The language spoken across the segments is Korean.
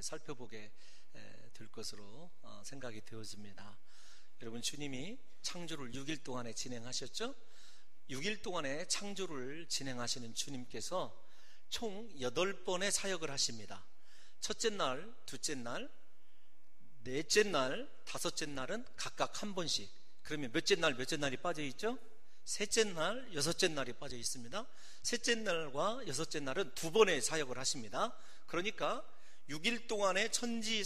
살펴보게 될 것으로 생각이 되어집니다. 여러분, 주님이 창조를 6일 동안에 진행하셨죠? 6일 동안에 창조를 진행하시는 주님께서 총 8번의 사역을 하십니다. 첫째 날, 둘째 날, 넷째 날, 다섯째 날은 각각 한 번씩. 그러면 몇째 날, 몇째 날이 빠져 있죠? 셋째 날, 여섯째 날이 빠져 있습니다. 셋째 날과 여섯째 날은 2번의 사역을 하십니다. 그러니까 6일 동안에 천지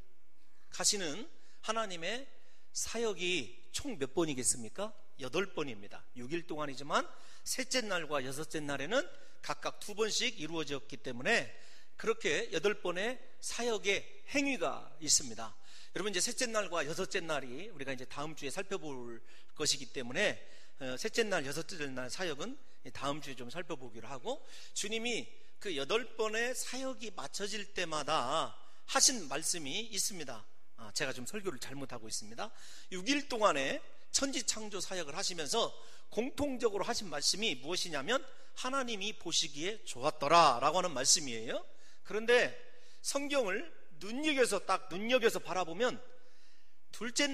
사역하시는 하나님의 사역이 총 몇 번이겠습니까? 8번입니다. 6일 동안이지만 셋째 날과 여섯째 날에는 각각 2번씩 이루어졌기 때문에 그렇게 8번의 사역의 행위가 있습니다. 여러분, 이제 셋째 날과 여섯째 날이 우리가 이제 다음 주에 살펴볼 것이기 때문에 셋째 날, 여섯째 날 사역은 다음 주에 좀 살펴보기로 하고, 주님이 그 8번의 사역이 맞춰질 때마다 하신 말씀이 있습니다. 제가 좀 설교를 잘못하고 있습니다. 6일 동안에 천지창조 사역을 하시면서 공통적으로 하신 말씀이 무엇이냐면 하나님이 보시기에 좋았더라 라고 하는 말씀이에요. 그런데 성경을 눈여겨서 바라보면 둘째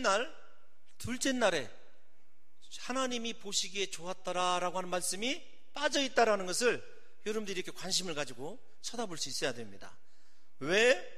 날에 하나님이 보시기에 좋았더라 라고 하는 말씀이 빠져있다라는 것을 여러분들이 이렇게 관심을 가지고 쳐다볼 수 있어야 됩니다. 왜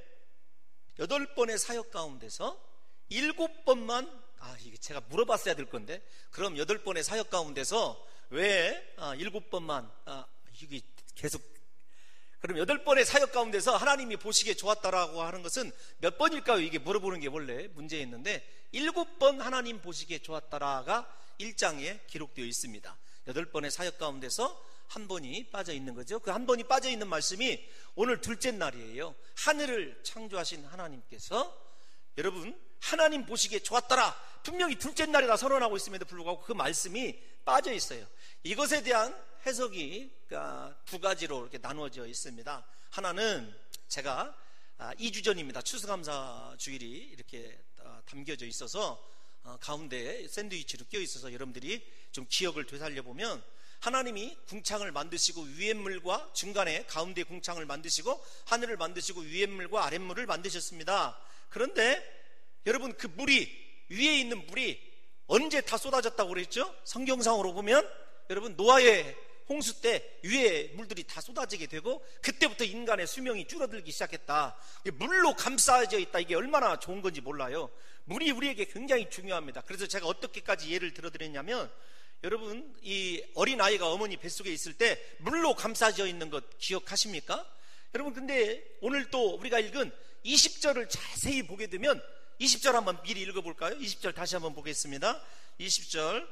8번의 사역 가운데서 7번만, 이게 제가 물어봤어야 될 건데, 그럼 8번의 사역 가운데서 왜 7번만, 이게 계속, 그럼 8번의 사역 가운데서 하나님이 보시기에 좋았다라고 하는 것은 몇 번일까요? 이게 물어보는 게 원래 문제였는데 7번 하나님 보시기에 좋았다라가 1장에 기록되어 있습니다. 8번의 사역 가운데서 한 번이 빠져 있는 거죠. 그 한 번이 빠져 있는 말씀이 오늘 둘째 날이에요. 하늘을 창조하신 하나님께서, 여러분, 하나님 보시기에 좋았더라, 분명히 둘째 날이라 선언하고 있음에도 불구하고 그 말씀이 빠져 있어요. 이것에 대한 해석이 2가지로 이렇게 나누어져 있습니다. 하나는 제가 2주 전입니다. 추수감사 주일이 이렇게 담겨져 있어서 가운데에 샌드위치로 끼어 있어서 여러분들이 좀 기억을 되살려보면, 하나님이 궁창을 만드시고 위에물과 중간에 가운데 궁창을 만드시고 하늘을 만드시고 위에물과 아랫물을 만드셨습니다. 그런데 여러분, 그 물이, 위에 있는 물이 언제 다 쏟아졌다고 그랬죠? 성경상으로 보면 여러분, 노아의 홍수 때 위에 물들이 다 쏟아지게 되고 그때부터 인간의 수명이 줄어들기 시작했다. 물로 감싸져 있다. 이게 얼마나 좋은 건지 몰라요. 물이 우리에게 굉장히 중요합니다. 그래서 제가 어떻게까지 예를 들어드렸냐면, 여러분, 이 어린아이가 어머니 뱃속에 있을 때 물로 감싸져 있는 것 기억하십니까? 여러분, 근데 오늘 또 우리가 읽은 20절을 자세히 보게 되면, 20절 한번 미리 읽어볼까요? 20절 다시 한번 보겠습니다. 20절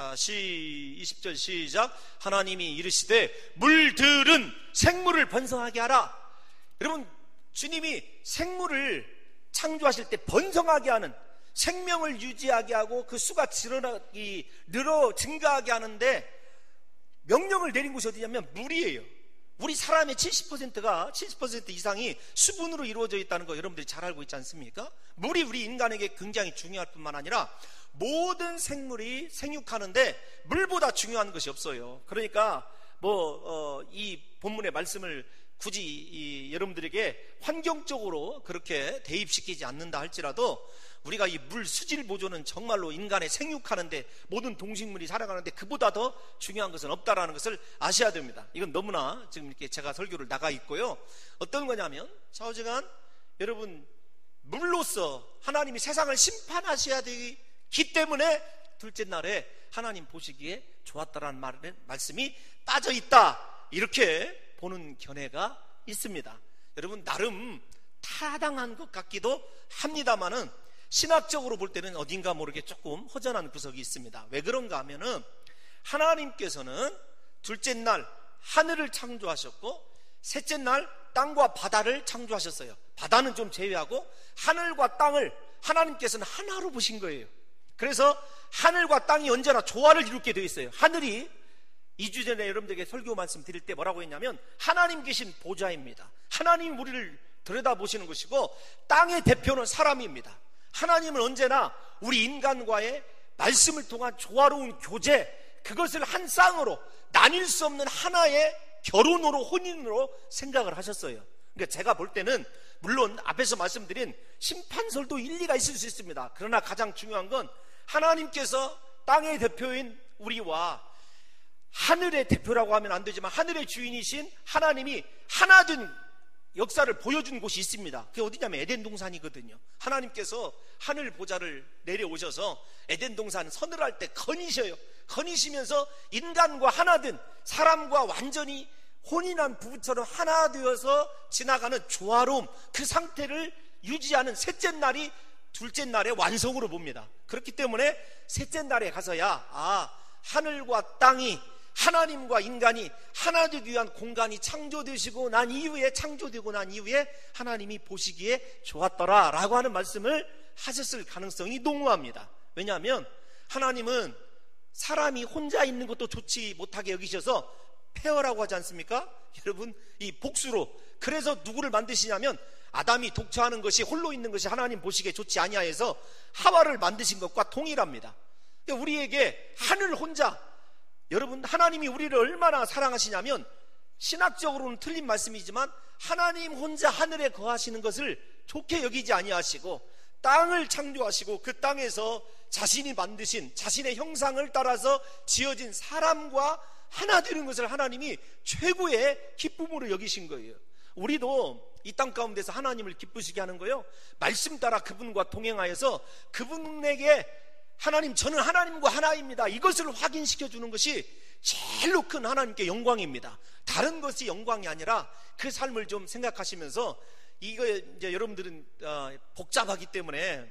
20절 시작. 하나님이 이르시되 물들은 생물을 번성하게 하라. 여러분, 주님이 생물을 창조하실 때 번성하게 하는, 생명을 유지하게 하고 그 수가 늘어 증가하게 하는데 명령을 내린 곳이 어디냐면 물이에요. 우리 사람의 70% 이상이 수분으로 이루어져 있다는 거 여러분들이 잘 알고 있지 않습니까? 물이 우리 인간에게 굉장히 중요할 뿐만 아니라 모든 생물이 생육하는데 물보다 중요한 것이 없어요. 그러니까 이 본문의 말씀을 굳이 여러분들에게 환경적으로 그렇게 대입시키지 않는다 할지라도 우리가 이 물 수질 보존은 정말로 인간의 생육하는데, 모든 동식물이 살아가는데 그보다 더 중요한 것은 없다라는 것을 아셔야 됩니다. 이건 너무나 지금 이렇게 제가 설교를 나가 있고요. 어떤 거냐면, 좌우지간 여러분, 물로서 하나님이 세상을 심판하셔야 되기 때문에 둘째 날에 하나님 보시기에 좋았다라는 말씀이 빠져 있다, 이렇게 보는 견해가 있습니다. 여러분, 나름 타당한 것 같기도 합니다만은 신학적으로 볼 때는 어딘가 모르게 조금 허전한 구석이 있습니다. 왜 그런가 하면은, 하나님께서는 둘째 날 하늘을 창조하셨고 셋째 날 땅과 바다를 창조하셨어요. 바다는 좀 제외하고 하늘과 땅을 하나님께서는 하나로 보신 거예요. 그래서 하늘과 땅이 언제나 조화를 이루게 되어 있어요. 하늘이 2주 전에 여러분들에게 설교 말씀 드릴 때 뭐라고 했냐면, 하나님 계신 보좌입니다. 하나님 우리를 들여다보시는 것이고, 땅의 대표는 사람입니다. 하나님은 언제나 우리 인간과의 말씀을 통한 조화로운 교제, 그것을 한 쌍으로 나뉠 수 없는 하나의 결혼으로, 혼인으로 생각을 하셨어요. 그러니까 제가 볼 때는 물론 앞에서 말씀드린 심판설도 일리가 있을 수 있습니다. 그러나 가장 중요한 건 하나님께서 땅의 대표인 우리와 하늘의 대표라고 하면 안 되지만 하늘의 주인이신 하나님이 하나 된 역사를 보여준 곳이 있습니다. 그게 어디냐면 에덴 동산이거든요. 하나님께서 하늘 보좌를 내려오셔서 에덴 동산 서늘할 때 거니시면서 인간과 하나 된 사람과 완전히 혼인한 부부처럼 하나 되어서 지나가는 조화로움, 그 상태를 유지하는 셋째 날이 둘째 날의 완성으로 봅니다. 그렇기 때문에 셋째 날에 가서야 하늘과 땅이, 하나님과 인간이 하나 되기 위한 공간이 창조되고 난 이후에 하나님이 보시기에 좋았더라 라고 하는 말씀을 하셨을 가능성이 농후합니다. 왜냐하면 하나님은 사람이 혼자 있는 것도 좋지 못하게 여기셔서 페어라고 하지 않습니까? 여러분, 이 복수로, 그래서 누구를 만드시냐면 아담이 독처하는 것이, 홀로 있는 것이 하나님 보시기에 좋지 아니하여서 하와를 만드신 것과 동일합니다. 우리에게 하늘 혼자, 여러분, 하나님이 우리를 얼마나 사랑하시냐면, 신학적으로는 틀린 말씀이지만 하나님 혼자 하늘에 거하시는 것을 좋게 여기지 아니하시고 땅을 창조하시고 그 땅에서 자신이 만드신 자신의 형상을 따라서 지어진 사람과 하나 되는 것을 하나님이 최고의 기쁨으로 여기신 거예요. 우리도 이 땅 가운데서 하나님을 기쁘시게 하는 거예요. 말씀 따라 그분과 동행하여서 그분에게 하나님, 저는 하나님과 하나입니다, 이것을 확인시켜 주는 것이 제일로 큰 하나님께 영광입니다. 다른 것이 영광이 아니라 그 삶을 좀 생각하시면서, 이거 이제 여러분들은 복잡하기 때문에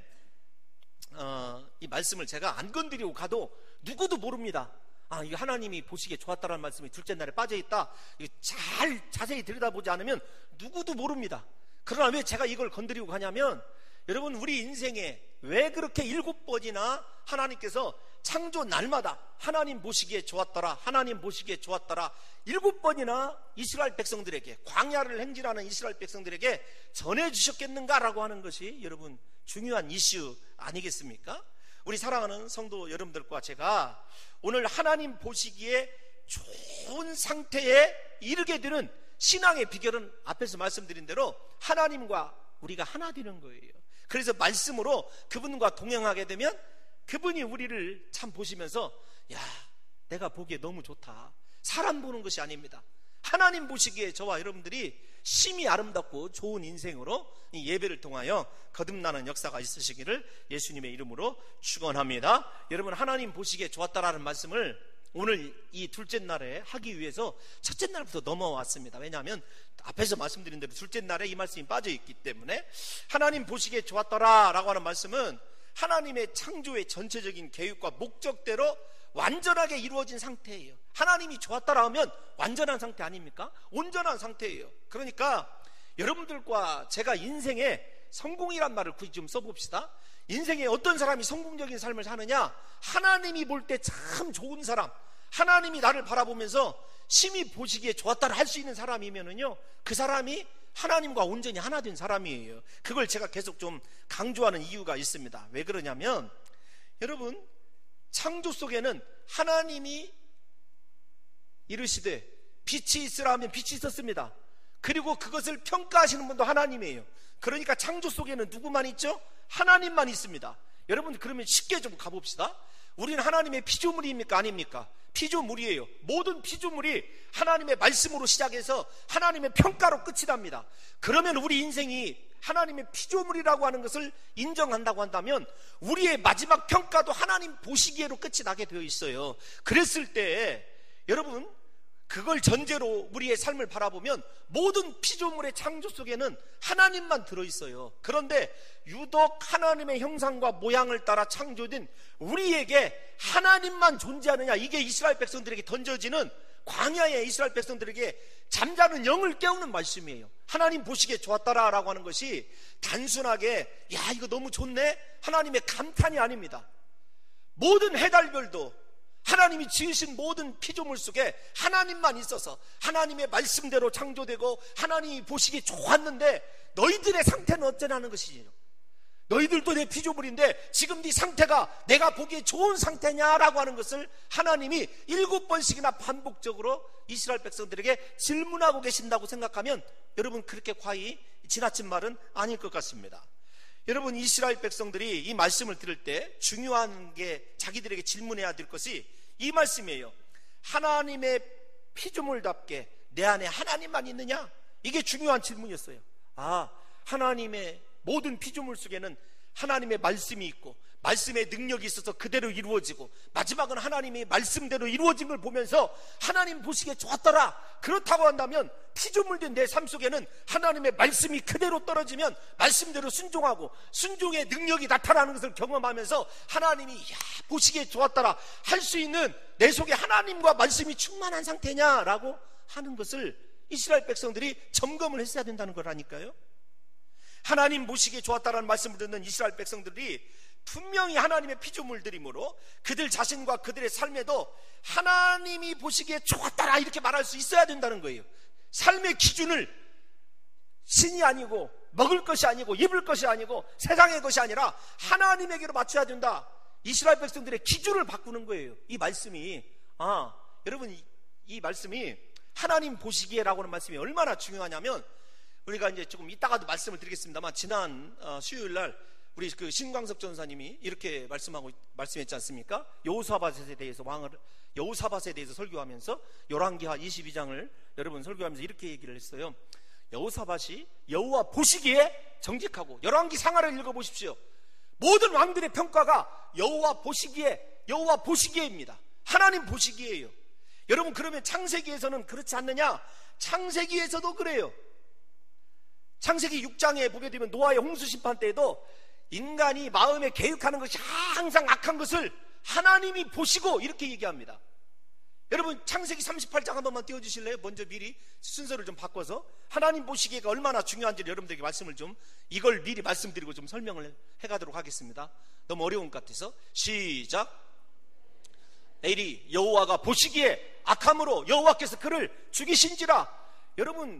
이 말씀을 제가 안 건드리고 가도 누구도 모릅니다. 이거 하나님이 보시기에 좋았다라는 말씀이 둘째 날에 빠져있다, 이거 잘 자세히 들여다보지 않으면 누구도 모릅니다. 그러나 왜 제가 이걸 건드리고 가냐면, 여러분, 우리 인생에 왜 그렇게 7번이나 하나님께서 창조 날마다 하나님 보시기에 좋았더라, 하나님 보시기에 좋았더라 7번이나 이스라엘 백성들에게, 광야를 행진하는 이스라엘 백성들에게 전해주셨겠는가라고 하는 것이 여러분 중요한 이슈 아니겠습니까? 우리 사랑하는 성도 여러분들과 제가 오늘 하나님 보시기에 좋은 상태에 이르게 되는 신앙의 비결은 앞에서 말씀드린 대로 하나님과 우리가 하나 되는 거예요. 그래서 말씀으로 그분과 동행하게 되면 그분이 우리를 참 보시면서, 야, 내가 보기에 너무 좋다. 사람 보는 것이 아닙니다. 하나님 보시기에 저와 여러분들이 심히 아름답고 좋은 인생으로 이 예배를 통하여 거듭나는 역사가 있으시기를 예수님의 이름으로 축원합니다. 여러분, 하나님 보시기에 좋았다라는 말씀을 오늘 이 둘째 날에 하기 위해서 첫째 날부터 넘어왔습니다. 왜냐하면 앞에서 말씀드린 대로 둘째 날에 이 말씀이 빠져있기 때문에, 하나님 보시기에 좋았더라라고 하는 말씀은 하나님의 창조의 전체적인 계획과 목적대로 완전하게 이루어진 상태예요. 하나님이 좋았다라 하면 완전한 상태 아닙니까? 온전한 상태예요. 그러니까 여러분들과 제가 인생에 성공이란 말을 굳이 좀 써봅시다. 인생에 어떤 사람이 성공적인 삶을 사느냐? 하나님이 볼 때 참 좋은 사람, 하나님이 나를 바라보면서 심히 보시기에 좋았다라 할 수 있는 사람이면은요, 그 사람이 하나님과 온전히 하나 된 사람이에요. 그걸 제가 계속 좀 강조하는 이유가 있습니다. 왜 그러냐면, 여러분, 창조 속에는 하나님이 이르시되 빛이 있으라 하면 빛이 있었습니다. 그리고 그것을 평가하시는 분도 하나님이에요. 그러니까 창조 속에는 누구만 있죠? 하나님만 있습니다. 여러분, 그러면 쉽게 좀 가봅시다. 우리는 하나님의 피조물입니까? 아닙니까? 피조물이에요. 모든 피조물이 하나님의 말씀으로 시작해서 하나님의 평가로 끝이 납니다. 그러면 우리 인생이 하나님의 피조물이라고 하는 것을 인정한다고 한다면 우리의 마지막 평가도 하나님 보시기에로 끝이 나게 되어 있어요. 그랬을 때 여러분, 그걸 전제로 우리의 삶을 바라보면 모든 피조물의 창조 속에는 하나님만 들어있어요. 그런데 유독 하나님의 형상과 모양을 따라 창조된 우리에게 하나님만 존재하느냐, 이게 이스라엘 백성들에게 던져지는, 광야의 이스라엘 백성들에게 잠자는 영을 깨우는 말씀이에요. 하나님 보시기에 좋았다라고 하는 것이 단순하게 야, 이거 너무 좋네, 하나님의 감탄이 아닙니다. 모든 해달별도 하나님이 지으신 모든 피조물 속에 하나님만 있어서 하나님의 말씀대로 창조되고 하나님이 보시기에 좋았는데 너희들의 상태는 어쩌냐는 것이죠. 너희들도 내 피조물인데 지금 네 상태가 내가 보기에 좋은 상태냐라고 하는 것을 하나님이 7번씩이나 반복적으로 이스라엘 백성들에게 질문하고 계신다고 생각하면 여러분, 그렇게 과히 지나친 말은 아닐 것 같습니다. 여러분, 이스라엘 백성들이 이 말씀을 들을 때 중요한 게 자기들에게 질문해야 될 것이 이 말씀이에요. 하나님의 피조물답게 내 안에 하나님만 있느냐? 이게 중요한 질문이었어요. 하나님의 모든 피조물 속에는 하나님의 말씀이 있고 말씀의 능력이 있어서 그대로 이루어지고 마지막은 하나님의 말씀대로 이루어진 걸 보면서 하나님 보시기에 좋았더라. 그렇다고 한다면 피조물된 내 삶 속에는 하나님의 말씀이 그대로 떨어지면 말씀대로 순종하고 순종의 능력이 나타나는 것을 경험하면서 하나님이 보시기에 좋았더라 할 수 있는 내 속에 하나님과 말씀이 충만한 상태냐라고 하는 것을 이스라엘 백성들이 점검을 했어야 된다는 거라니까요. 하나님 보시기에 좋았다라는 말씀을 듣는 이스라엘 백성들이 분명히 하나님의 피조물들이므로 그들 자신과 그들의 삶에도 하나님이 보시기에 좋았다라 이렇게 말할 수 있어야 된다는 거예요. 삶의 기준을 신이 아니고 먹을 것이 아니고 입을 것이 아니고 세상의 것이 아니라 하나님에게로 맞춰야 된다. 이스라엘 백성들의 기준을 바꾸는 거예요. 이 말씀이 여러분, 이 말씀이 하나님 보시기에라고 하는 말씀이 얼마나 중요하냐면, 우리가 이제 조금 이따가도 말씀을 드리겠습니다만, 지난 수요일 날 우리 그 신광석 전사님이 이렇게 말씀했지 않습니까? 여호사밧에 대해서 여호사밧에 대해서 설교하면서 열왕기하 22장을 여러분 설교하면서 이렇게 얘기를 했어요. 여호사밧이 여호와 보시기에 정직하고, 열왕기 상하를 읽어보십시오. 모든 왕들의 평가가 여호와 보시기에입니다. 하나님 보시기에예요. 여러분, 그러면 창세기에서는 그렇지 않느냐? 창세기에서도 그래요. 창세기 6장에 보게 되면 노아의 홍수 심판 때에도 인간이 마음에 계획하는 것이 항상 악한 것을 하나님이 보시고 이렇게 얘기합니다. 여러분, 창세기 38장 한 번만 띄워주실래요? 먼저 미리 순서를 좀 바꿔서 하나님 보시기가 얼마나 중요한지를 여러분들에게 이걸 미리 말씀드리고 좀 설명을 해가도록 하겠습니다. 너무 어려운 것 같아서 시작. 에리 여호와가 보시기에 악함으로 여호와께서 그를 죽이신지라. 여러분,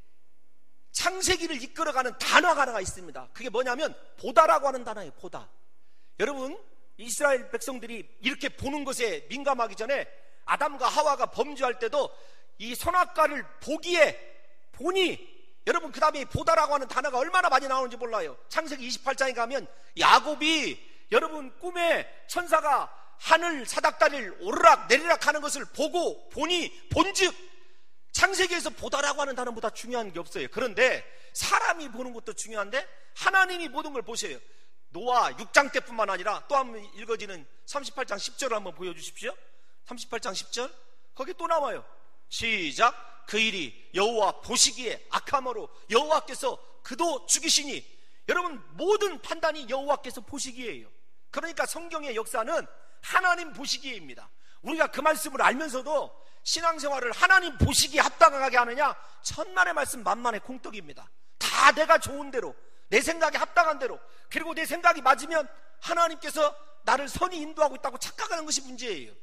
창세기를 이끌어가는 단어가 하나가 있습니다. 그게 뭐냐면 보다라고 하는 단어예요. 보다. 여러분, 이스라엘 백성들이 이렇게 보는 것에 민감하기 전에 아담과 하와가 범죄할 때도 이 선악과를 보니 여러분, 그 다음에 보다라고 하는 단어가 얼마나 많이 나오는지 몰라요. 창세기 28장에 가면 야곱이 여러분 꿈에 천사가 하늘 사닥다리를 오르락 내리락 하는 것을 본즉 창세기에서 보다라고 하는 단어보다 중요한 게 없어요. 그런데 사람이 보는 것도 중요한데 하나님이 모든 걸 보셔요. 노아 6장 때뿐만 아니라 또 한번 읽어지는 38장 10절을 한번 보여주십시오. 38장 10절 거기 또 나와요. 시작. 그 일이 여호와 보시기에 악함으로 여호와께서 그도 죽이시니. 여러분, 모든 판단이 여호와께서 보시기에예요. 그러니까 성경의 역사는 하나님 보시기에입니다. 우리가 그 말씀을 알면서도 신앙생활을 하나님 보시기에 합당하게 하느냐? 천만의 말씀 만만의 콩떡입니다. 다 내가 좋은 대로, 내 생각에 합당한 대로, 그리고 내 생각이 맞으면 하나님께서 나를 선히 인도하고 있다고 착각하는 것이 문제예요.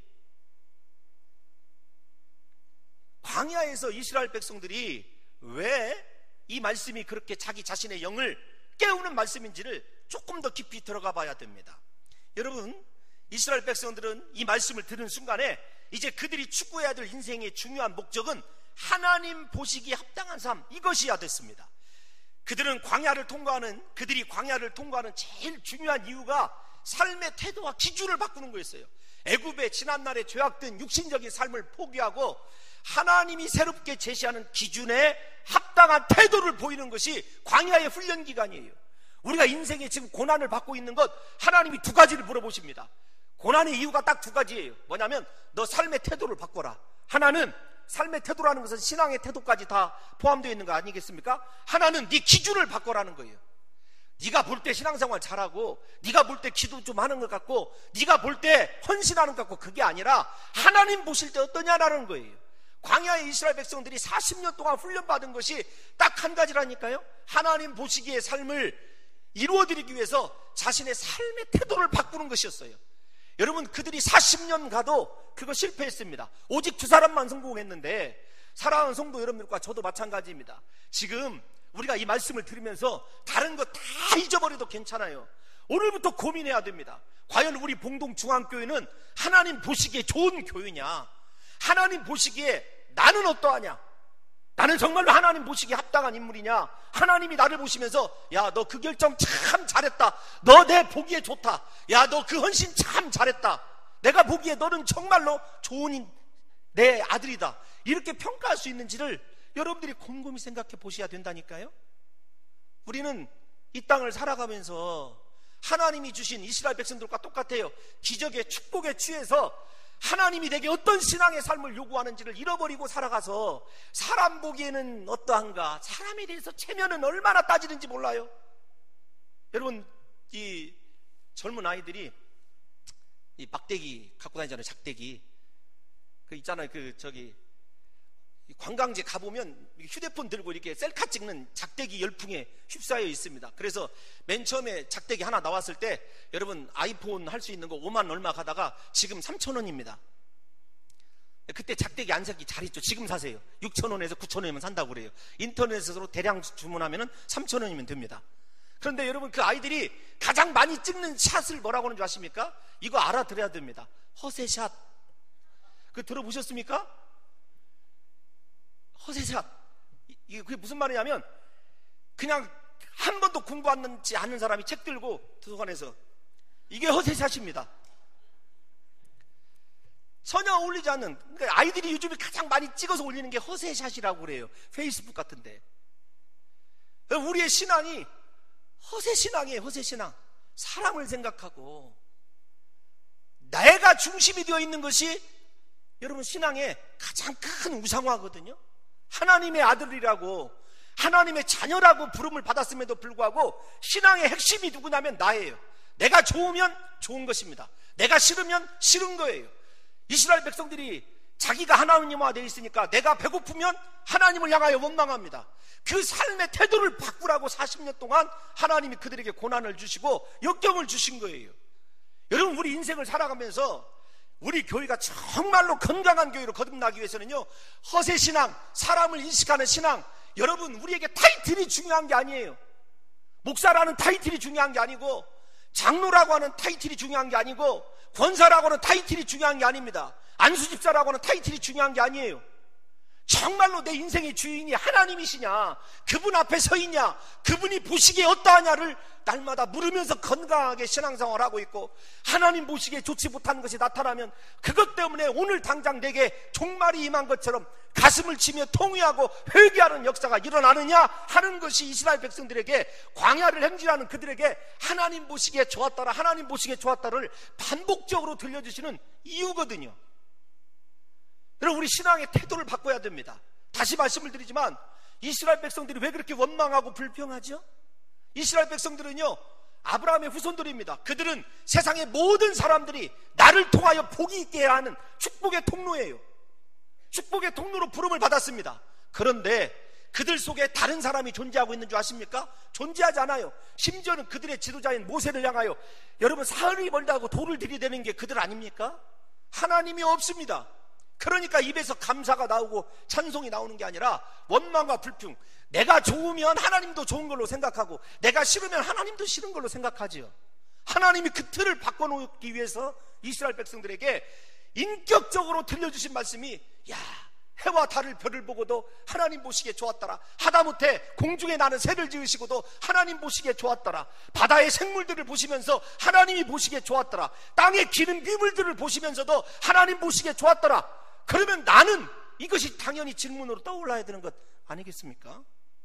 광야에서 이스라엘 백성들이 왜 이 말씀이 그렇게 자기 자신의 영을 깨우는 말씀인지를 조금 더 깊이 들어가 봐야 됩니다. 여러분, 이스라엘 백성들은 이 말씀을 들은 순간에 이제 그들이 추구해야 될 인생의 중요한 목적은 하나님 보시기에 합당한 삶, 이것이야 됐습니다. 그들이 광야를 통과하는 제일 중요한 이유가 삶의 태도와 기준을 바꾸는 거였어요. 애굽의 지난날의 죄악된 육신적인 삶을 포기하고 하나님이 새롭게 제시하는 기준에 합당한 태도를 보이는 것이 광야의 훈련 기간이에요. 우리가 인생에 지금 고난을 받고 있는 것, 하나님이 두 가지를 물어보십니다. 고난의 이유가 딱 두 가지예요. 뭐냐면 너 삶의 태도를 바꿔라. 하나는 삶의 태도라는 것은 신앙의 태도까지 다 포함되어 있는 거 아니겠습니까? 하나는 네 기준을 바꿔라는 거예요. 네가 볼 때 신앙생활 잘하고, 네가 볼 때 기도 좀 하는 것 같고, 네가 볼 때 헌신하는 것 같고, 그게 아니라 하나님 보실 때 어떠냐라는 거예요. 광야의 이스라엘 백성들이 40년 동안 훈련받은 것이 딱 한 가지라니까요. 하나님 보시기에 삶을 이루어드리기 위해서 자신의 삶의 태도를 바꾸는 것이었어요. 여러분, 그들이 40년 가도 그거 실패했습니다. 오직 두 사람만 성공했는데, 사랑하는 성도 여러분들과 저도 마찬가지입니다. 지금 우리가 이 말씀을 들으면서 다른 거 다 잊어버려도 괜찮아요. 오늘부터 고민해야 됩니다. 과연 우리 봉동중앙교회는 하나님 보시기에 좋은 교회냐? 하나님 보시기에 나는 어떠하냐? 나는 정말로 하나님 보시기에 합당한 인물이냐? 하나님이 나를 보시면서 야, 너 그 결정 참 잘했다. 너 내 보기에 좋다. 야, 너 그 헌신 참 잘했다. 내가 보기에 너는 정말로 좋은 내 아들이다. 이렇게 평가할 수 있는지를 여러분들이 곰곰이 생각해 보셔야 된다니까요. 우리는 이 땅을 살아가면서 하나님이 주신 이스라엘 백성들과 똑같아요. 기적의 축복에 취해서 하나님이 내게 어떤 신앙의 삶을 요구하는지를 잃어버리고 살아가서 사람 보기에는 어떠한가, 사람에 대해서 체면은 얼마나 따지는지 몰라요. 여러분, 이 젊은 아이들이 이 막대기 갖고 다니잖아요. 작대기. 그 있잖아요. 관광지 가보면 휴대폰 들고 이렇게 셀카 찍는 작대기 열풍에 휩싸여 있습니다. 그래서 맨 처음에 작대기 하나 나왔을 때 여러분 아이폰 할 수 있는 거 5만 얼마 가다가 지금 3,000원입니다. 그때 작대기 안 사기 잘했죠. 지금 사세요. 6,000원에서 9,000원이면 산다고 그래요. 인터넷으로 대량 주문하면 3,000원이면 됩니다. 그런데 여러분, 그 아이들이 가장 많이 찍는 샷을 뭐라고 하는 줄 아십니까? 이거 알아들어야 됩니다. 허세샷. 그거 들어보셨습니까? 허세샷. 이게 그게 무슨 말이냐면, 그냥 한 번도 공부하지 않는 사람이 책 들고 도서관에서, 이게 허세샷입니다. 전혀 어울리지 않는, 그러니까 아이들이 요즘에 가장 많이 찍어서 올리는 게 허세샷이라고 그래요. 페이스북 같은데. 우리의 신앙이 허세신앙이에요. 허세신앙. 사람을 생각하고 내가 중심이 되어 있는 것이 여러분 신앙의 가장 큰 우상화거든요. 하나님의 아들이라고, 하나님의 자녀라고 부름을 받았음에도 불구하고 신앙의 핵심이 누구냐면 나예요. 내가 좋으면 좋은 것입니다. 내가 싫으면 싫은 거예요. 이스라엘 백성들이 자기가 하나님화 되어 있으니까 내가 배고프면 하나님을 향하여 원망합니다. 그 삶의 태도를 바꾸라고 40년 동안 하나님이 그들에게 고난을 주시고 역경을 주신 거예요. 여러분, 우리 인생을 살아가면서 우리 교회가 정말로 건강한 교회로 거듭나기 위해서는요, 허세신앙, 사람을 인식하는 신앙, 여러분, 우리에게 타이틀이 중요한 게 아니에요. 목사라는 타이틀이 중요한 게 아니고, 장로라고 하는 타이틀이 중요한 게 아니고, 권사라고 하는 타이틀이 중요한 게 아닙니다. 안수집사라고 하는 타이틀이 중요한 게 아니에요. 정말로 내 인생의 주인이 하나님이시냐, 그분 앞에 서 있냐, 그분이 보시기에 어떠하냐를 날마다 물으면서 건강하게 신앙생활을 하고 있고, 하나님 보시기에 좋지 못한 것이 나타나면 그것 때문에 오늘 당장 내게 종말이 임한 것처럼 가슴을 치며 통회하고 회개하는 역사가 일어나느냐 하는 것이 이스라엘 백성들에게, 광야를 행진하는 그들에게 하나님 보시기에 좋았더라, 하나님 보시기에 좋았다를 반복적으로 들려주시는 이유거든요. 여러분, 우리 신앙의 태도를 바꿔야 됩니다. 다시 말씀을 드리지만 이스라엘 백성들이 왜 그렇게 원망하고 불평하죠? 이스라엘 백성들은요, 아브라함의 후손들입니다. 그들은 세상의 모든 사람들이 나를 통하여 복이 있게 하는 축복의 통로예요. 축복의 통로로 부름을 받았습니다. 그런데 그들 속에 다른 사람이 존재하고 있는 줄 아십니까? 존재하지 않아요. 심지어는 그들의 지도자인 모세를 향하여 여러분, 사흘이 멀다고 돌을 들이대는 게 그들 아닙니까? 하나님이 없습니다. 그러니까 입에서 감사가 나오고 찬송이 나오는 게 아니라 원망과 불평. 내가 좋으면 하나님도 좋은 걸로 생각하고, 내가 싫으면 하나님도 싫은 걸로 생각하지요. 하나님이 그 틀을 바꿔놓기 위해서 이스라엘 백성들에게 인격적으로 들려주신 말씀이, 야, 해와 달을 별을 보고도 하나님 보시기에 좋았더라. 하다못해 공중에 나는 새를 지으시고도 하나님 보시기에 좋았더라. 바다의 생물들을 보시면서 하나님이 보시기에 좋았더라. 땅에 기는 비물들을 보시면서도 하나님 보시기에 좋았더라. 그러면 나는 이것이 당연히 질문으로 떠올라야 되는 것 아니겠습니까?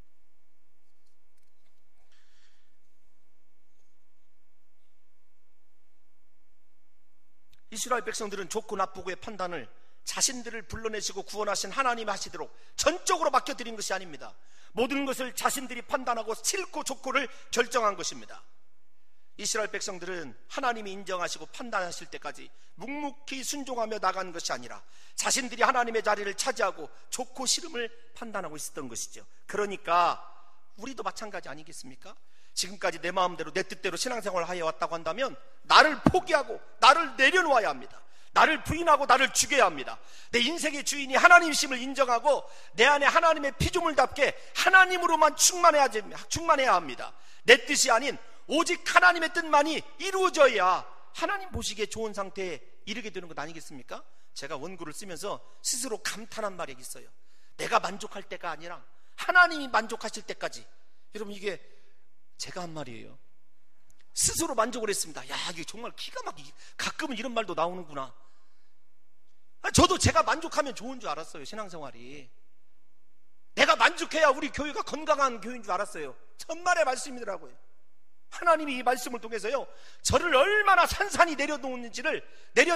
이스라엘 백성들은 좋고 나쁘고의 판단을 자신들을 불러내시고 구원하신 하나님이 하시도록 전적으로 맡겨드린 것이 아닙니다. 모든 것을 자신들이 판단하고 싫고 좋고를 결정한 것입니다. 이스라엘 백성들은 하나님이 인정하시고 판단하실 때까지 묵묵히 순종하며 나간 것이 아니라 자신들이 하나님의 자리를 차지하고 좋고 싫음을 판단하고 있었던 것이죠. 그러니까 우리도 마찬가지 아니겠습니까? 지금까지 내 마음대로 내 뜻대로 신앙생활을 하여 왔다고 한다면 나를 포기하고 나를 내려놓아야 합니다. 나를 부인하고 나를 죽여야 합니다. 내 인생의 주인이 하나님이심을 인정하고 내 안에 하나님의 피조물답게 하나님으로만 충만해야 합니다. 내 뜻이 아닌 오직 하나님의 뜻만이 이루어져야 하나님 보시기에 좋은 상태에 이르게 되는 것 아니겠습니까? 제가 원고를 쓰면서 스스로 감탄한 말이 있어요. 내가 만족할 때가 아니라 하나님이 만족하실 때까지. 여러분, 이게 제가 한 말이에요. 스스로 만족을 했습니다. 야, 이게 정말 기가 막히게, 가끔은 이런 말도 나오는구나. 저도 제가 만족하면 좋은 줄 알았어요. 신앙생활이 내가 만족해야 우리 교회가 건강한 교회인 줄 알았어요. 천만의 말씀이더라고요. 하나님이 이 말씀을 통해서요, 저를 얼마나 산산히 내려치시는지를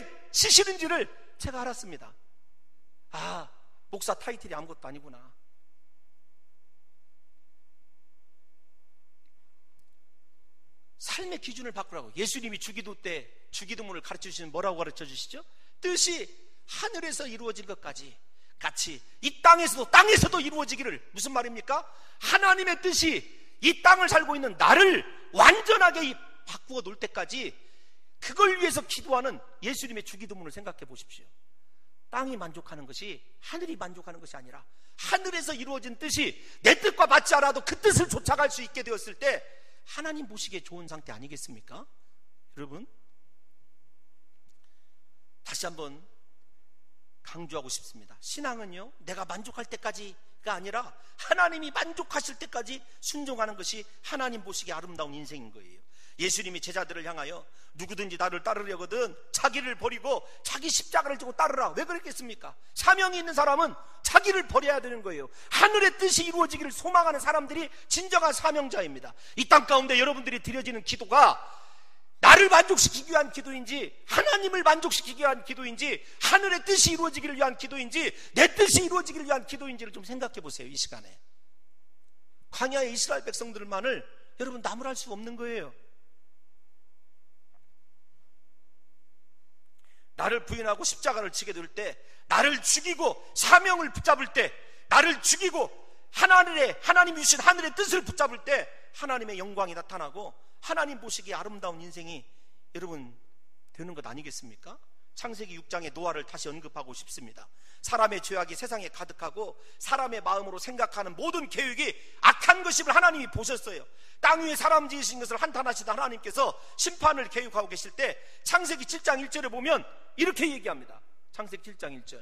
제가 알았습니다. 아, 목사 타이틀이 아무것도 아니구나. 삶의 기준을 바꾸라고. 예수님이 주기도 때 주기도문을 가르쳐 주시는 뭐라고 가르쳐 주시죠? 뜻이 하늘에서 이루어진 것까지 같이 이 땅에서도 이루어지기를. 무슨 말입니까? 하나님의 뜻이 이 땅을 살고 있는 나를 완전하게 바꾸어 놓을 때까지 그걸 위해서 기도하는 예수님의 주기도문을 생각해 보십시오. 땅이 만족하는 것이, 하늘이 만족하는 것이 아니라 하늘에서 이루어진 뜻이 내 뜻과 맞지 않아도 그 뜻을 쫓아갈 수 있게 되었을 때 하나님 보시기에 좋은 상태 아니겠습니까? 여러분, 다시 한번 강조하고 싶습니다. 신앙은요, 내가 만족할 때까지가 아니라 하나님이 만족하실 때까지 순종하는 것이 하나님 보시기에 아름다운 인생인 거예요. 예수님이 제자들을 향하여 누구든지 나를 따르려거든 자기를 버리고 자기 십자가를 지고 따르라. 왜 그랬겠습니까? 사명이 있는 사람은 자기를 버려야 되는 거예요. 하늘의 뜻이 이루어지기를 소망하는 사람들이 진정한 사명자입니다. 이 땅 가운데 여러분들이 드려지는 기도가 나를 만족시키기 위한 기도인지, 하나님을 만족시키기 위한 기도인지, 하늘의 뜻이 이루어지기를 위한 기도인지, 내 뜻이 이루어지기를 위한 기도인지를 좀 생각해 보세요. 이 시간에 광야의 이스라엘 백성들만을 여러분 나무랄 수 없는 거예요. 나를 부인하고 십자가를 지게 될 때, 나를 죽이고 사명을 붙잡을 때, 나를 죽이고 하나님이 주신 하늘의 뜻을 붙잡을 때 하나님의 영광이 나타나고 하나님 보시기에 아름다운 인생이 여러분 되는 것 아니겠습니까? 창세기 6장의 노아를 다시 언급하고 싶습니다. 사람의 죄악이 세상에 가득하고 사람의 마음으로 생각하는 모든 계획이 악한 것임을 하나님이 보셨어요. 땅 위에 사람 지으신 것을 한탄하시다 하나님께서 심판을 계획하고 계실 때 창세기 7장 1절에 보면 이렇게 얘기합니다. 창세기 7장 1절.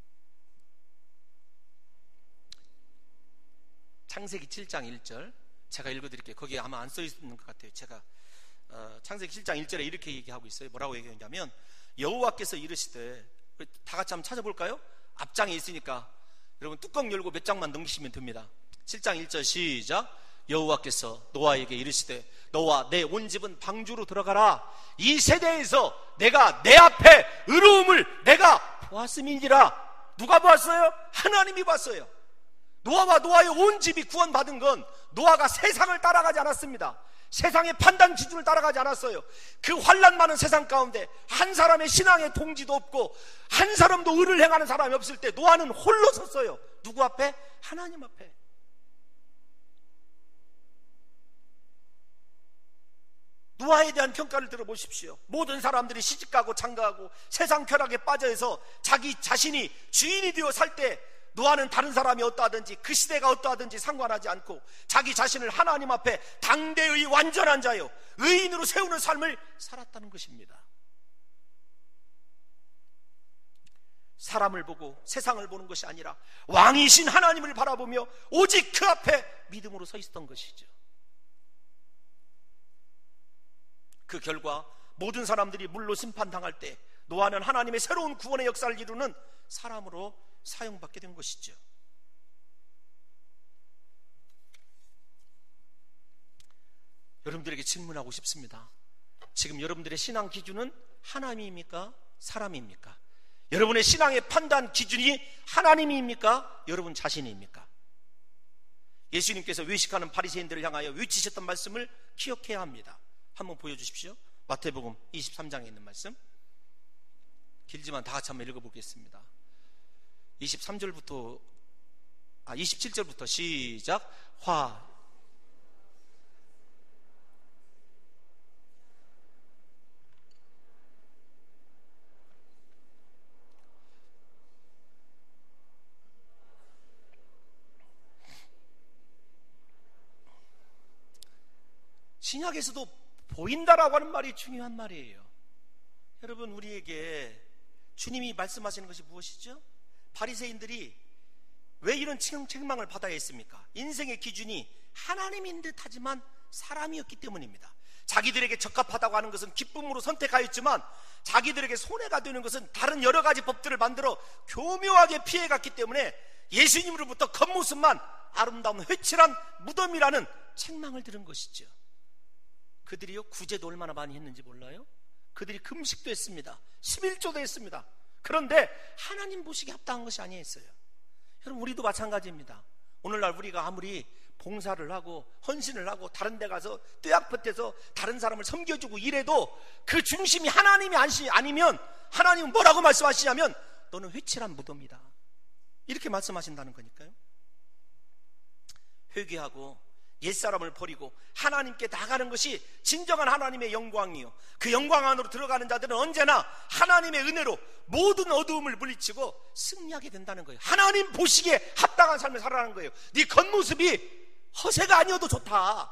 창세기 7장 1절 제가 읽어드릴게요. 거기에 아마 안 써있는 것 같아요. 제가 창세기 7장 1절에 이렇게 얘기하고 있어요. 뭐라고 얘기하냐면 여호와께서 이르시되, 다 같이 한번 찾아볼까요? 앞장에 있으니까 여러분 뚜껑 열고 몇 장만 넘기시면 됩니다. 7장 1절 시작. 여호와께서 노아에게 이르시되 너와 내 온 집은 방주로 들어가라. 이 세대에서 내가 내 앞에 의로움을 내가 보았음이니라. 누가 보았어요? 하나님이 봤어요. 노아와 노아의 온 집이 구원받은 건 노아가 세상을 따라가지 않았습니다. 세상의 판단 기준을 따라가지 않았어요. 그 환난 많은 세상 가운데 한 사람의 신앙의 동지도 없고 한 사람도 의를 행하는 사람이 없을 때 노아는 홀로 섰어요. 누구 앞에? 하나님 앞에. 노아에 대한 평가를 들어보십시오. 모든 사람들이 시집가고 장가가고 세상 쾌락에 빠져서 자기 자신이 주인이 되어 살 때 노아는 다른 사람이 어떠하든지 그 시대가 어떠하든지 상관하지 않고 자기 자신을 하나님 앞에 당대의 완전한 자요 의인으로 세우는 삶을 살았다는 것입니다. 사람을 보고 세상을 보는 것이 아니라 왕이신 하나님을 바라보며 오직 그 앞에 믿음으로 서 있었던 것이죠. 그 결과 모든 사람들이 물로 심판당할 때 노아는 하나님의 새로운 구원의 역사를 이루는 사람으로 사용받게 된 것이죠. 여러분들에게 질문하고 싶습니다. 지금 여러분들의 신앙 기준은 하나님입니까? 사람입니까? 여러분의 신앙의 판단 기준이 하나님입니까? 여러분 자신입니까? 예수님께서 외식하는 바리새인들을 향하여 외치셨던 말씀을 기억해야 합니다. 한번 보여주십시오. 마태복음 23장에 있는 말씀, 길지만 다 같이 한번 읽어보겠습니다. 27절부터 시작. 신약에서도 보인다라고 하는 말이 중요한 말이에요. 여러분, 우리에게 주님이 말씀하시는 것이 무엇이죠? 바리새인들이 왜 이런 책망을 받아야 했습니까? 인생의 기준이 하나님인 듯 하지만 사람이었기 때문입니다. 자기들에게 적합하다고 하는 것은 기쁨으로 선택하였지만 자기들에게 손해가 되는 것은 다른 여러 가지 법들을 만들어 교묘하게 피해갔기 때문에 예수님으로부터 겉모습만 아름다운 회칠한 무덤이라는 책망을 들은 것이죠. 그들이요, 구제도 얼마나 많이 했는지 몰라요? 그들이 금식도 했습니다. 11조도 했습니다. 그런데 하나님 보시기에 합당한 것이 아니었어요. 여러분, 우리도 마찬가지입니다. 오늘날 우리가 아무리 봉사를 하고 헌신을 하고 다른 데 가서 떼약볕에서 다른 사람을 섬겨주고 이래도 그 중심이 하나님이 아니면 하나님은 뭐라고 말씀하시냐면 너는 회칠한 무덤이다, 이렇게 말씀하신다는 거니까요. 회개하고 옛사람을 버리고 하나님께 나가는 것이 진정한 하나님의 영광이요, 그 영광 안으로 들어가는 자들은 언제나 하나님의 은혜로 모든 어두움을 물리치고 승리하게 된다는 거예요. 하나님 보시기에 합당한 삶을 살아가는 거예요. 네 겉모습이 허세가 아니어도 좋다.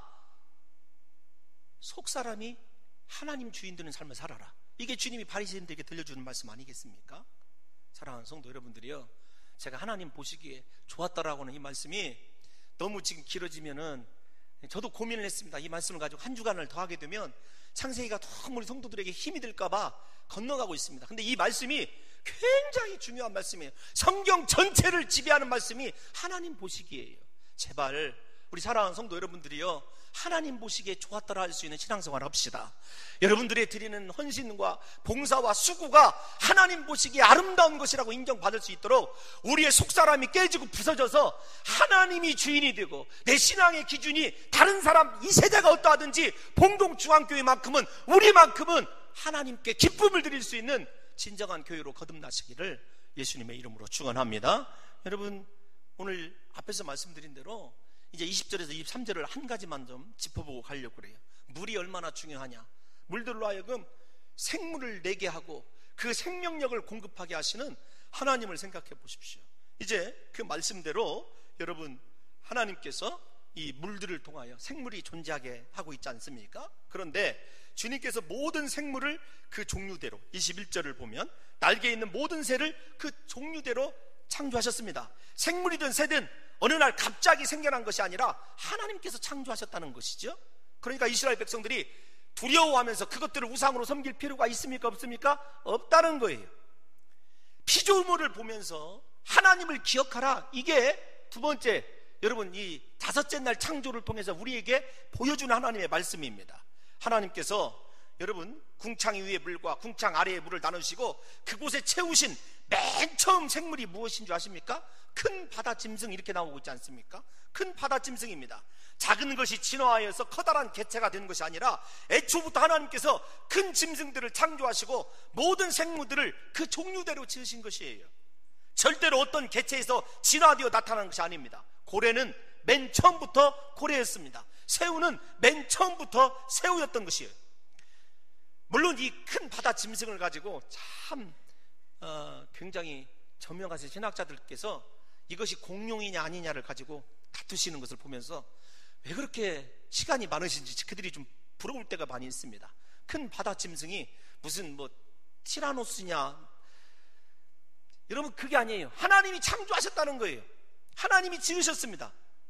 속사람이 하나님 주인 되는 삶을 살아라. 이게 주님이 바리새인들에게 들려주는 말씀 아니겠습니까? 사랑하는 성도 여러분들이요, 제가 하나님 보시기에 좋았다라고 하는 이 말씀이 너무 지금 길어지면은 저도 고민을 했습니다. 이 말씀을 가지고 한 주간을 더 하게 되면 창세기가 너무 우리 성도들에게 힘이 들까봐 건너가고 있습니다. 근데 이 말씀이 굉장히 중요한 말씀이에요. 성경 전체를 지배하는 말씀이 하나님 보시기에요. 제발 우리 사랑하는 성도 여러분들이요, 하나님 보시기에 좋았더라 할 수 있는 신앙생활 합시다. 여러분들이 드리는 헌신과 봉사와 수고가 하나님 보시기에 아름다운 것이라고 인정받을 수 있도록 우리의 속사람이 깨지고 부서져서 하나님이 주인이 되고 내 신앙의 기준이 다른 사람 이 세대가 어떠하든지 봉동중앙교회만큼은 우리만큼은 하나님께 기쁨을 드릴 수 있는 진정한 교회로 거듭나시기를 예수님의 이름으로 축원합니다. 여러분, 오늘 앞에서 말씀드린 대로 이제 20절에서 23절을 한 가지만 좀 짚어보고 가려고 그래요. 물이 얼마나 중요하냐. 물들로 하여금 생물을 내게 하고 그 생명력을 공급하게 하시는 하나님을 생각해 보십시오. 이제 그 말씀대로 여러분, 하나님께서 이 물들을 통하여 생물이 존재하게 하고 있지 않습니까? 그런데 주님께서 모든 생물을 그 종류대로, 21절을 보면 날개 있는 모든 새를 그 종류대로 창조하셨습니다. 생물이든 새든 어느 날 갑자기 생겨난 것이 아니라 하나님께서 창조하셨다는 것이죠. 그러니까 이스라엘 백성들이 두려워하면서 그것들을 우상으로 섬길 필요가 있습니까? 없습니까? 없다는 거예요. 피조물을 보면서 하나님을 기억하라, 이게 두 번째, 여러분, 이 다섯째 날 창조를 통해서 우리에게 보여주는 하나님의 말씀입니다. 하나님께서 여러분, 궁창 위의 물과 궁창 아래의 물을 나누시고 그곳에 채우신 맨 처음 생물이 무엇인 줄 아십니까? 큰 바다 짐승, 이렇게 나오고 있지 않습니까? 큰 바다 짐승입니다. 작은 것이 진화하여서 커다란 개체가 된 것이 아니라 애초부터 하나님께서 큰 짐승들을 창조하시고 모든 생물들을 그 종류대로 지으신 것이에요. 절대로 어떤 개체에서 진화되어 나타난 것이 아닙니다. 고래는 맨 처음부터 고래였습니다. 새우는 맨 처음부터 새우였던 것이에요. 물론 이 큰 바다 짐승을 가지고 참 굉장히 저명하신 신학자들께서 이것이 공룡이냐 아니냐를 가지고 다투시는 것을 보면서 왜 그렇게 시간이 많으신지 그들이 좀 부러울 때가 많이 있습니다. 큰 바다 짐승이 무슨 뭐 티라노스냐, 여러분, 그게 아니에요. 하나님이 창조하셨다는 거예요. 하나님이 지으셨습니다.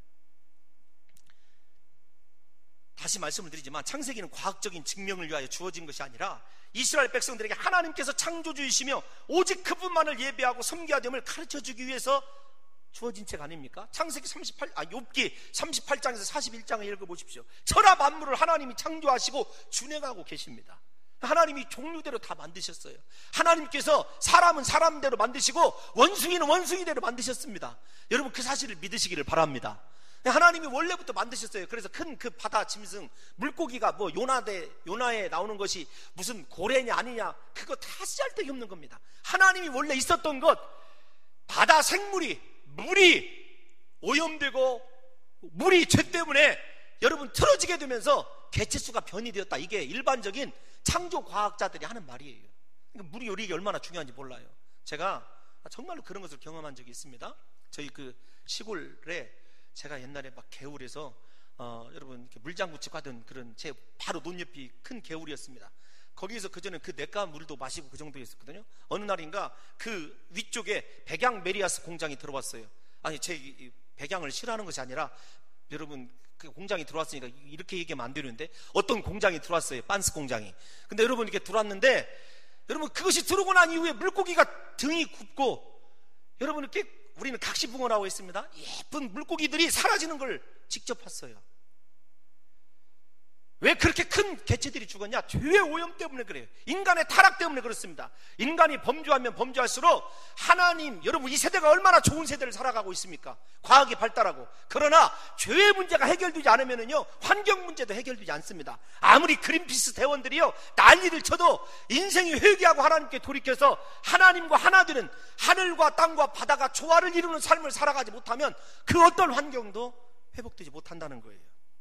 다시 말씀을 드리지만 창세기는 과학적인 증명을 위하여 주어진 것이 아니라 이스라엘 백성들에게 하나님께서 창조주이시며 오직 그분만을 예배하고 섬겨야 됨을 가르쳐주기 위해서 주어진 책 아닙니까? 창세기 욥기 38장에서 41장을 읽어보십시오. 천하 만물을 하나님이 창조하시고 준행하고 계십니다. 하나님이 종류대로 다 만드셨어요. 하나님께서 사람은 사람대로 만드시고 원숭이는 원숭이대로 만드셨습니다. 여러분, 그 사실을 믿으시기를 바랍니다. 하나님이 원래부터 만드셨어요. 그래서 큰 그 바다 짐승, 물고기가 뭐 요나에 나오는 것이 무슨 고래냐 아니냐, 그거 다 쓰잘데기 없는 겁니다. 하나님이 원래 있었던 것, 바다 생물이, 물이 오염되고 물이 죄 때문에 여러분 틀어지게 되면서 개체수가 변이되었다. 이게 일반적인 창조 과학자들이 하는 말이에요. 그러니까 물이 요리가 얼마나 중요한지 몰라요. 제가 정말로 그런 것을 경험한 적이 있습니다. 저희 그 시골에 제가 옛날에 막 개울에서 여러분 이렇게 물장구 치고 하던 그런 제 바로 논옆이 큰 개울이었습니다. 거기에서 그전에 그 냇가 물도 마시고 그 정도였었거든요. 어느 날인가 그 위쪽에 백양 메리아스 공장이 들어왔어요. 아니 제 백양을 싫어하는 것이 아니라 여러분 그 공장이 들어왔으니까 이렇게 얘기하면 안 되는데 어떤 공장이 들어왔어요. 빤스 공장이. 근데 여러분 이렇게 들어왔는데 여러분 그것이 들어오고 난 이후에 물고기가 등이 굽고 여러분 이렇게 우리는 각시붕어라고 했습니다. 예쁜 물고기들이 사라지는 걸 직접 봤어요. 왜 그렇게 큰 개체들이 죽었냐? 죄의 오염 때문에 그래요. 인간의 타락 때문에 그렇습니다. 인간이 범죄하면 범죄할수록 하나님, 여러분 이 세대가 얼마나 좋은 세대를 살아가고 있습니까? 과학이 발달하고. 그러나 죄의 문제가 해결되지 않으면요 환경 문제도 해결되지 않습니다. 아무리 그린피스 대원들이요 난리를 쳐도 인생이 회개하고 하나님께 돌이켜서 하나님과 하나 되는 하늘과 땅과 바다가 조화를 이루는 삶을 살아가지 못하면 그 어떤 환경도 회복되지 못한다는 거예요.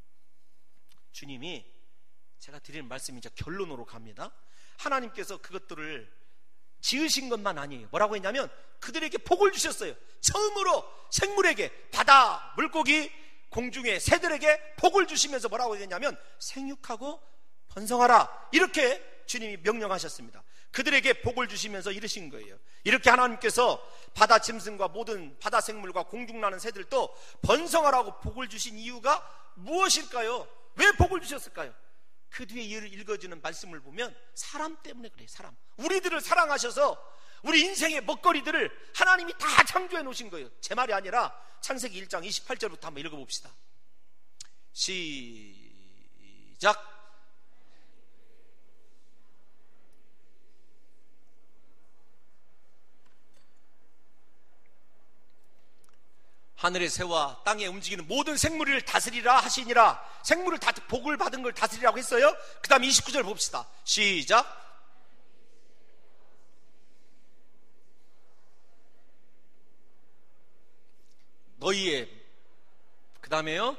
주님이 제가 드리는 말씀이 이제 결론으로 갑니다. 하나님께서 그것들을 지으신 것만 아니에요. 뭐라고 했냐면 그들에게 복을 주셨어요. 처음으로 생물에게, 바다, 물고기, 공중의 새들에게 복을 주시면서 뭐라고 했냐면 생육하고 번성하라, 이렇게 주님이 명령하셨습니다. 그들에게 복을 주시면서 이르신 거예요. 이렇게 하나님께서 바다 짐승과 모든 바다 생물과 공중 나는 새들도 번성하라고 복을 주신 이유가 무엇일까요? 왜 복을 주셨을까요? 그 뒤에 읽어주는 말씀을 보면 사람 때문에 그래요. 사람. 우리들을 사랑하셔서 우리 인생의 먹거리들을 하나님이 다 창조해 놓으신 거예요. 제 말이 아니라 창세기 1장 28절부터 한번 읽어봅시다. 시작. 하늘의 새와 땅에 움직이는 모든 생물을 다스리라 하시니라. 생물을 다 복을 받은 걸 다스리라고 했어요. 그 다음 29절 봅시다. 시작. 너희의, 그 다음에요,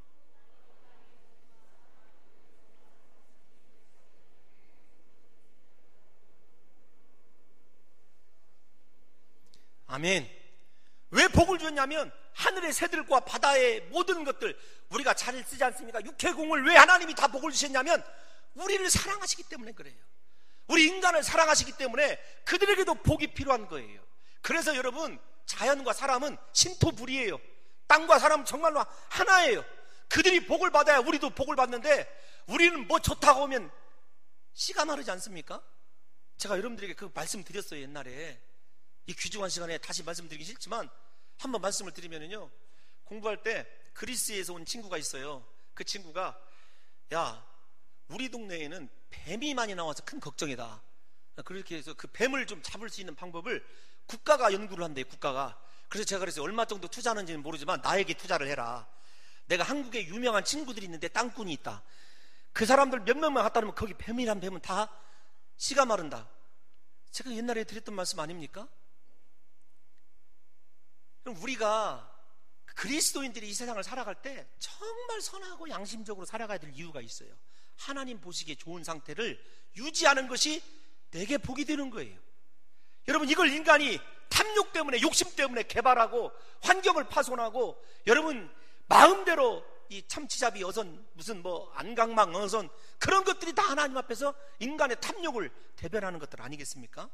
아멘. 왜 복을 주었냐면 하늘의 새들과 바다의 모든 것들, 우리가 잘 쓰지 않습니까? 육해공을 왜 하나님이 다 복을 주셨냐면 우리를 사랑하시기 때문에 그래요. 우리 인간을 사랑하시기 때문에 그들에게도 복이 필요한 거예요. 그래서 여러분, 자연과 사람은 신토불이에요. 땅과 사람은 정말로 하나예요. 그들이 복을 받아야 우리도 복을 받는데 우리는 뭐 좋다고 하면 씨가 마르지 않습니까? 제가 여러분들에게 그 말씀 드렸어요. 옛날에 이 귀중한 시간에 다시 말씀드리기 싫지만 한번 말씀을 드리면요, 공부할 때 그리스에서 온 친구가 있어요. 그 친구가, 야, 우리 동네에는 뱀이 많이 나와서 큰 걱정이다. 그렇게 해서 그 뱀을 좀 잡을 수 있는 방법을 국가가 연구를 한대요. 국가가. 그래서 제가 그랬어요. 얼마 정도 투자하는지는 모르지만 나에게 투자를 해라. 내가 한국에 유명한 친구들이 있는데 땅꾼이 있다. 그 사람들 몇 명만 갖다 놓으면 거기 뱀이란 뱀은 다 씨가 마른다. 제가 옛날에 드렸던 말씀 아닙니까? 그럼 우리가 그리스도인들이 이 세상을 살아갈 때 정말 선하고 양심적으로 살아가야 될 이유가 있어요. 하나님 보시기에 좋은 상태를 유지하는 것이 내게 복이 되는 거예요. 여러분, 이걸 인간이 탐욕 때문에, 욕심 때문에 개발하고 환경을 파손하고, 여러분 마음대로 이 참치잡이 어선, 무슨 뭐 안강망 어선, 그런 것들이 다 하나님 앞에서 인간의 탐욕을 대변하는 것들 아니겠습니까?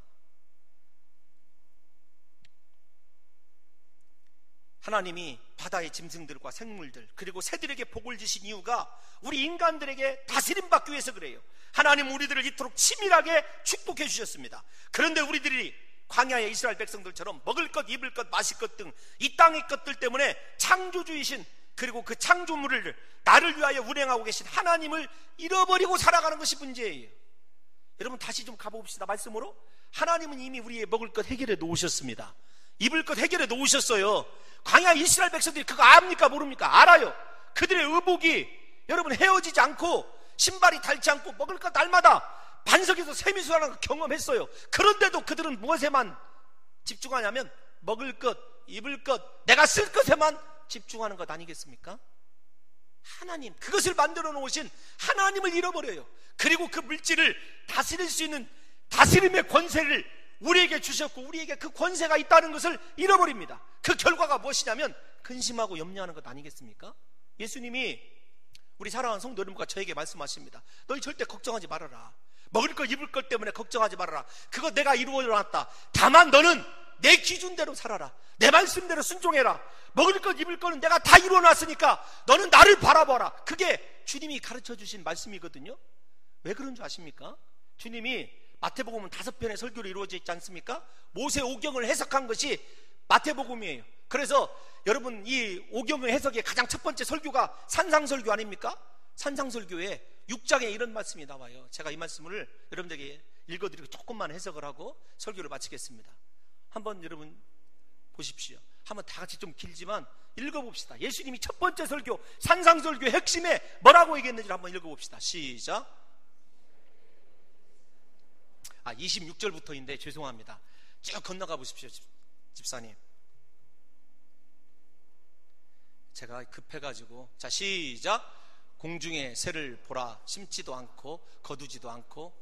하나님이 바다의 짐승들과 생물들 그리고 새들에게 복을 주신 이유가 우리 인간들에게 다스림 받기 위해서 그래요. 하나님 우리들을 이토록 치밀하게 축복해 주셨습니다. 그런데 우리들이 광야의 이스라엘 백성들처럼 먹을 것, 입을 것, 마실 것 등 이 땅의 것들 때문에 창조주이신, 그리고 그 창조물을 나를 위하여 운행하고 계신 하나님을 잃어버리고 살아가는 것이 문제예요. 여러분, 다시 좀 가봅시다. 말씀으로. 하나님은 이미 우리의 먹을 것 해결해 놓으셨습니다. 입을 것 해결해 놓으셨어요. 광야 이스라엘 백성들이 그거 압니까 모릅니까? 알아요. 그들의 의복이 여러분 헤어지지 않고 신발이 닳지 않고 먹을 것 날마다 반석에서 샘이 솟아나는 거 경험했어요. 그런데도 그들은 무엇에만 집중하냐면 먹을 것, 입을 것, 내가 쓸 것에만 집중하는 것 아니겠습니까? 하나님, 그것을 만들어 놓으신 하나님을 잃어버려요. 그리고 그 물질을 다스릴 수 있는 다스림의 권세를 우리에게 주셨고 우리에게 그 권세가 있다는 것을 잃어버립니다. 그 결과가 무엇이냐면 근심하고 염려하는 것 아니겠습니까? 예수님이 우리 사랑하는 성도 여러분과 저에게 말씀하십니다. 너희 절대 걱정하지 말아라. 먹을 것 입을 것 때문에 걱정하지 말아라. 그거 내가 이루어 놨다. 다만 너는 내 기준대로 살아라. 내 말씀대로 순종해라. 먹을 것 입을 거는 내가 다 이루어놨으니까 너는 나를 바라봐라. 그게 주님이 가르쳐 주신 말씀이거든요. 왜 그런 줄 아십니까? 주님이 마태복음은 5편의 설교로 이루어져 있지 않습니까? 모세 오경을 해석한 것이 마태복음이에요. 그래서 여러분, 이 오경의 해석의 가장 첫 번째 설교가 산상설교 아닙니까? 산상설교에 6장에 이런 말씀이 나와요. 제가 이 말씀을 여러분들에게 읽어드리고 조금만 해석을 하고 설교를 마치겠습니다. 한번 여러분 보십시오. 한번 다 같이 좀 길지만 읽어봅시다. 예수님이 첫 번째 설교 산상설교의 핵심에 뭐라고 얘기했는지를 한번 읽어봅시다. 시작. 26절부터인데 죄송합니다. 쭉 건너가 보십시오. 집사님, 제가 급해가지고. 자, 시작. 공중의 새를 보라. 심지도 않고 거두지도 않고.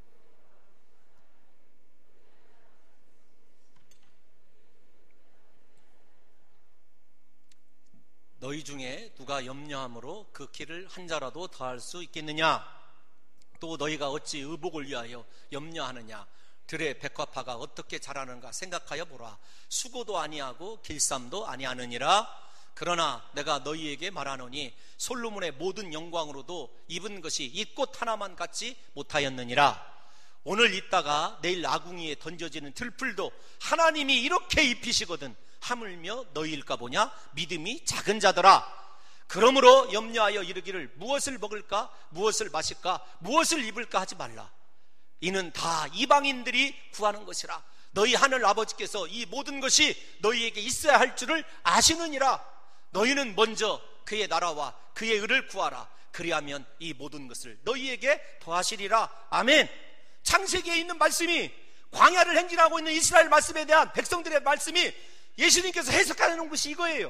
너희 중에 누가 염려함으로 그 키를 한 자라도 더할 수 있겠느냐? 또 너희가 어찌 의복을 위하여 염려하느냐? 들의 백화파가 어떻게 자라는가 생각하여 보라. 수고도 아니하고 길쌈도 아니하느니라. 그러나 내가 너희에게 말하노니 솔로몬의 모든 영광으로도 입은 것이 이 꽃 하나만 같지 못하였느니라. 오늘 있다가 내일 아궁이에 던져지는 들풀도 하나님이 이렇게 입히시거든 하물며 너희일까 보냐? 믿음이 작은 자들아. 그러므로 염려하여 이르기를 무엇을 먹을까? 무엇을 마실까? 무엇을 입을까? 하지 말라. 이는 다 이방인들이 구하는 것이라. 너희 하늘 아버지께서 이 모든 것이 너희에게 있어야 할 줄을 아시느니라. 너희는 먼저 그의 나라와 그의 의를 구하라. 그리하면 이 모든 것을 너희에게 더하시리라. 아멘. 창세기에 있는 말씀이, 광야를 행진하고 있는 이스라엘 말씀에 대한 백성들의 말씀이 예수님께서 해석하는 것이 이거예요.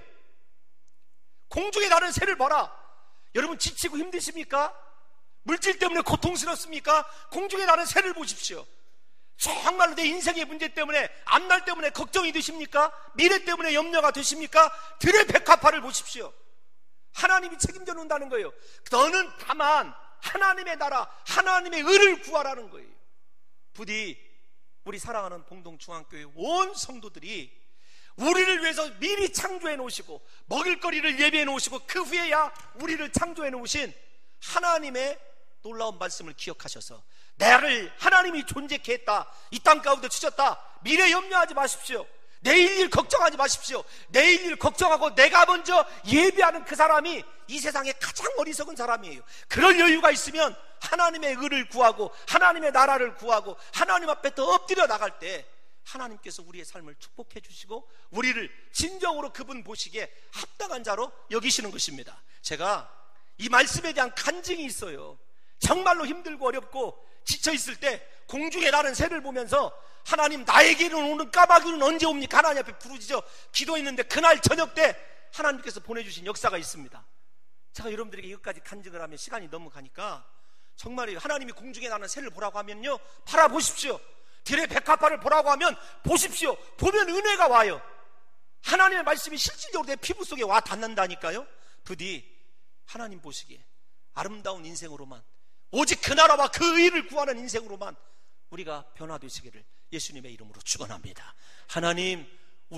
공중에 나는 새를 봐라. 여러분 지치고 힘드십니까? 물질 때문에 고통스럽습니까? 공중에 나는 새를 보십시오. 정말로 내 인생의 문제 때문에, 앞날 때문에 걱정이 되십니까? 미래 때문에 염려가 되십니까? 들의 백화파를 보십시오. 하나님이 책임져 놓는다는 거예요. 너는 다만 하나님의 나라, 하나님의 의를 구하라는 거예요. 부디 우리 사랑하는 봉동중앙교회 온 성도들이 우리를 위해서 미리 창조해 놓으시고 먹을거리를 예비해 놓으시고 그 후에야 우리를 창조해 놓으신 하나님의 놀라운 말씀을 기억하셔서 나를 하나님이 존재케 했다, 이 땅 가운데 주셨다, 미래 염려하지 마십시오. 내일 일 걱정하지 마십시오. 내일 일 걱정하고 내가 먼저 예비하는 그 사람이 이 세상에 가장 어리석은 사람이에요. 그럴 여유가 있으면 하나님의 의를 구하고 하나님의 나라를 구하고 하나님 앞에 더 엎드려 나갈 때 하나님께서 우리의 삶을 축복해 주시고 우리를 진정으로 그분 보시기에 합당한 자로 여기시는 것입니다. 제가 이 말씀에 대한 간증이 있어요. 정말로 힘들고 어렵고 지쳐있을 때 공중에 나는 새를 보면서 하나님, 나에게는 오는 까마귀는 언제 옵니까? 하나님 앞에 부르짖어 기도했는데 그날 저녁 때 하나님께서 보내주신 역사가 있습니다. 제가 여러분들에게 이것까지 간증을 하면 시간이 너무 가니까 정말이에요. 하나님이 공중에 나는 새를 보라고 하면요, 바라보십시오. 들의 백화파를 보라고 하면 보십시오. 보면 은혜가 와요. 하나님의 말씀이 실질적으로 내 피부 속에 와 닿는다니까요. 부디 하나님 보시기에 아름다운 인생으로만, 오직 그 나라와 그 의를 구하는 인생으로만 우리가 변화되시기를 예수님의 이름으로 축원합니다. 하나님,